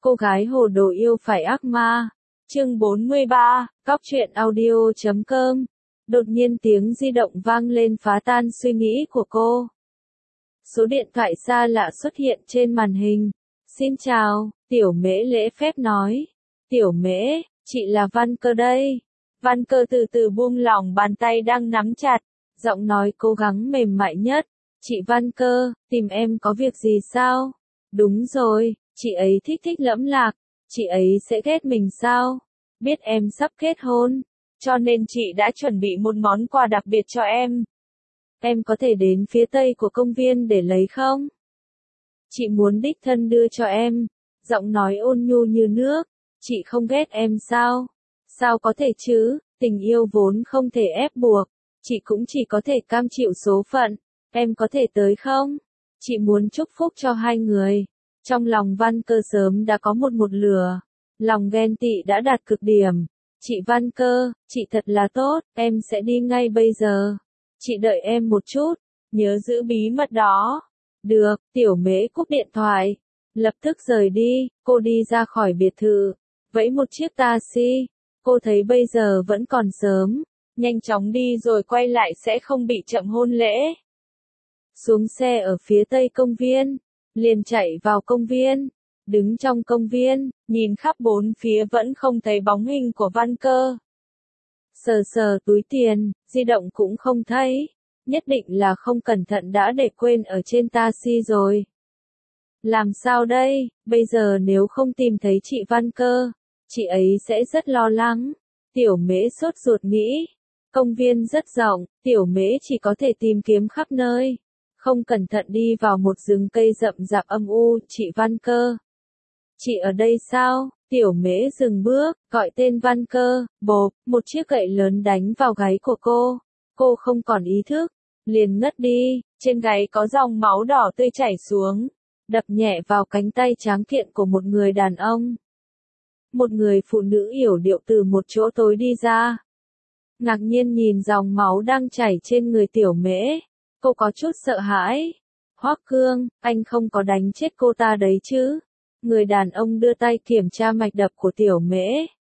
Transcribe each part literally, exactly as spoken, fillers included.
Cô gái hồ đồ yêu phải ác ma. Chương bốn mươi ba, Cóc truyện audio chấm com. Đột nhiên tiếng di động vang lên phá tan suy nghĩ của cô. Số điện thoại xa lạ xuất hiện trên màn hình. Xin chào, Tiểu Mễ lễ phép nói. Tiểu Mễ, chị là Văn Cơ đây. Văn Cơ từ từ buông lỏng bàn tay đang nắm chặt, giọng nói cố gắng mềm mại nhất. Chị Văn Cơ, tìm em có việc gì sao? Đúng rồi, chị ấy thích thích Lẫm Lạc. Chị ấy sẽ ghét mình sao? Biết em sắp kết hôn, cho nên chị đã chuẩn bị một món quà đặc biệt cho em. Em có thể đến phía tây của công viên để lấy không? Chị muốn đích thân đưa cho em. Giọng nói ôn nhu như nước. Chị không ghét em sao? Sao có thể chứ, tình yêu vốn không thể ép buộc. Chị cũng chỉ có thể cam chịu số phận. Em có thể tới không? Chị muốn chúc phúc cho hai người. Trong lòng Văn Cơ sớm đã có một một lửa. Lòng ghen tị đã đạt cực điểm. Chị Văn Cơ, chị thật là tốt, em sẽ đi ngay bây giờ. Chị đợi em một chút, nhớ giữ bí mật đó. Được, Tiểu Mễ cúp điện thoại. Lập tức rời đi, cô đi ra khỏi biệt thự. Vẫy một chiếc taxi. Cô thấy bây giờ vẫn còn sớm. Nhanh chóng đi rồi quay lại sẽ không bị chậm hôn lễ. Xuống xe ở phía tây công viên. Liền chạy vào công viên. Đứng trong công viên, nhìn khắp bốn phía vẫn không thấy bóng hình của Văn Cơ. Sờ sờ túi tiền, di động cũng không thấy. Nhất định là không cẩn thận đã để quên ở trên taxi rồi. Làm sao đây, bây giờ nếu không tìm thấy chị Văn Cơ, chị ấy sẽ rất lo lắng. Tiểu Mễ sốt ruột nghĩ. Công viên rất rộng, Tiểu Mễ chỉ có thể tìm kiếm khắp nơi. Không cẩn thận đi vào một rừng cây rậm rạp âm u, chị Văn Cơ. Chị ở đây sao? Tiểu Mễ dừng bước, gọi tên Văn Cơ, bộp, một chiếc gậy lớn đánh vào gáy của cô. Cô không còn ý thức, liền ngất đi, trên gáy có dòng máu đỏ tươi chảy xuống, đập nhẹ vào cánh tay tráng kiện của một người đàn ông. Một người phụ nữ yểu điệu từ một chỗ tối đi ra. Ngạc nhiên nhìn dòng máu đang chảy trên người Tiểu Mễ, cô có chút sợ hãi. Hoắc Cương, anh không có đánh chết cô ta đấy chứ? Người đàn ông đưa tay kiểm tra mạch đập của Tiểu Mễ.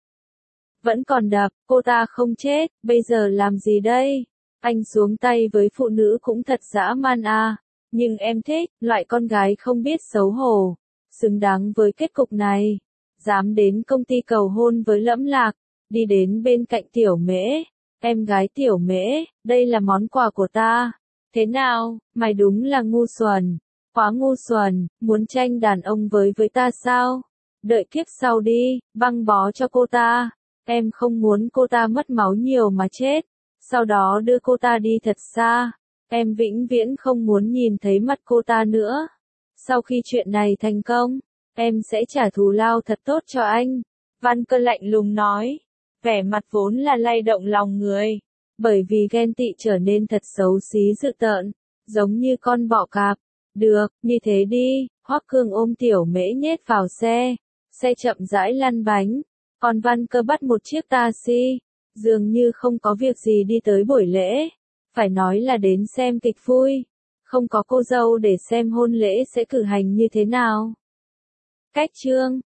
Vẫn còn đập, cô ta không chết, bây giờ làm gì đây? Anh xuống tay với phụ nữ cũng thật dã man à. Nhưng em thích, loại con gái không biết xấu hổ. Xứng đáng với kết cục này. Dám đến công ty cầu hôn với Lẫm Lạc. Đi đến bên cạnh Tiểu Mễ. Em gái Tiểu Mễ, đây là món quà của ta. Thế nào, mày đúng là ngu xuẩn. Quá ngu xuẩn, muốn tranh đàn ông với với ta sao? Đợi kiếp sau đi, băng bó cho cô ta. Em không muốn cô ta mất máu nhiều mà chết. Sau đó đưa cô ta đi thật xa. Em vĩnh viễn không muốn nhìn thấy mặt cô ta nữa. Sau khi chuyện này thành công, em sẽ trả thù lao thật tốt cho anh. Văn Cơ lạnh lùng nói. Vẻ mặt vốn là lay động lòng người. Bởi vì ghen tị trở nên thật xấu xí dữ tợn. Giống như con bọ cạp. Được, như thế đi. Hoắc Cương ôm Tiểu Mễ nhét vào xe. Xe chậm rãi lăn bánh. Còn Văn Cơ bắt một chiếc taxi. Dường như không có việc gì đi tới buổi lễ. Phải nói là đến xem kịch vui. Không có cô dâu để xem hôn lễ sẽ cử hành như thế nào. Cách chương